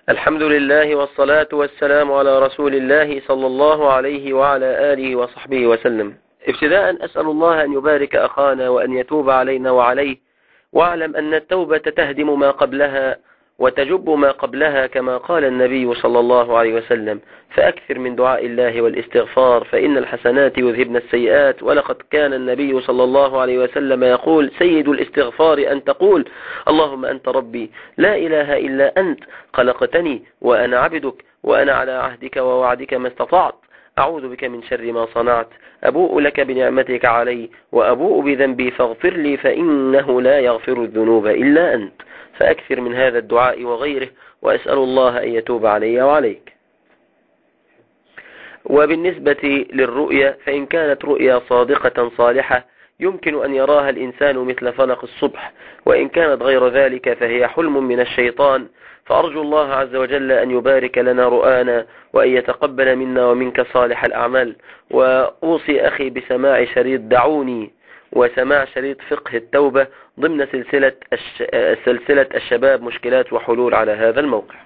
الحمد لله والصلاة والسلام على رسول الله صلى الله عليه وعلى آله وصحبه وسلم. ابتداء أسأل الله أن يبارك أخانا وأن يتوب علينا وعليه، واعلم أن التوبة تهدم ما قبلها وتجب ما قبلها كما قال النبي صلى الله عليه وسلم: فأكثر من دعاء الله والاستغفار فإن الحسنات يذهبن السيئات. ولقد كان النبي صلى الله عليه وسلم يقول: سيد الاستغفار أن تقول: اللهم أنت ربي لا إله إلا أنت، خلقتني وأنا عبدك، وأنا على عهدك ووعدك ما استطعت، أعوذ بك من شر ما صنعت، أبوء لك بنعمتك علي وأبوء بذنبي فاغفر لي فإنه لا يغفر الذنوب إلا أنت. فأكثر من هذا الدعاء وغيره، وأسأل الله أن يتوب علي وعليك. وبالنسبة للرؤيا، فإن كانت رؤيا صادقة صالحة يمكن أن يراها الإنسان مثل فلق الصبح، وإن كانت غير ذلك فهي حلم من الشيطان. فأرجو الله عز وجل أن يبارك لنا رؤانا وأن يتقبل منا ومنك صالح الأعمال. وأوصي أخي بسماع شريط دعوني وسماع شريط فقه التوبة ضمن سلسلة الشباب مشكلات وحلول على هذا الموقع.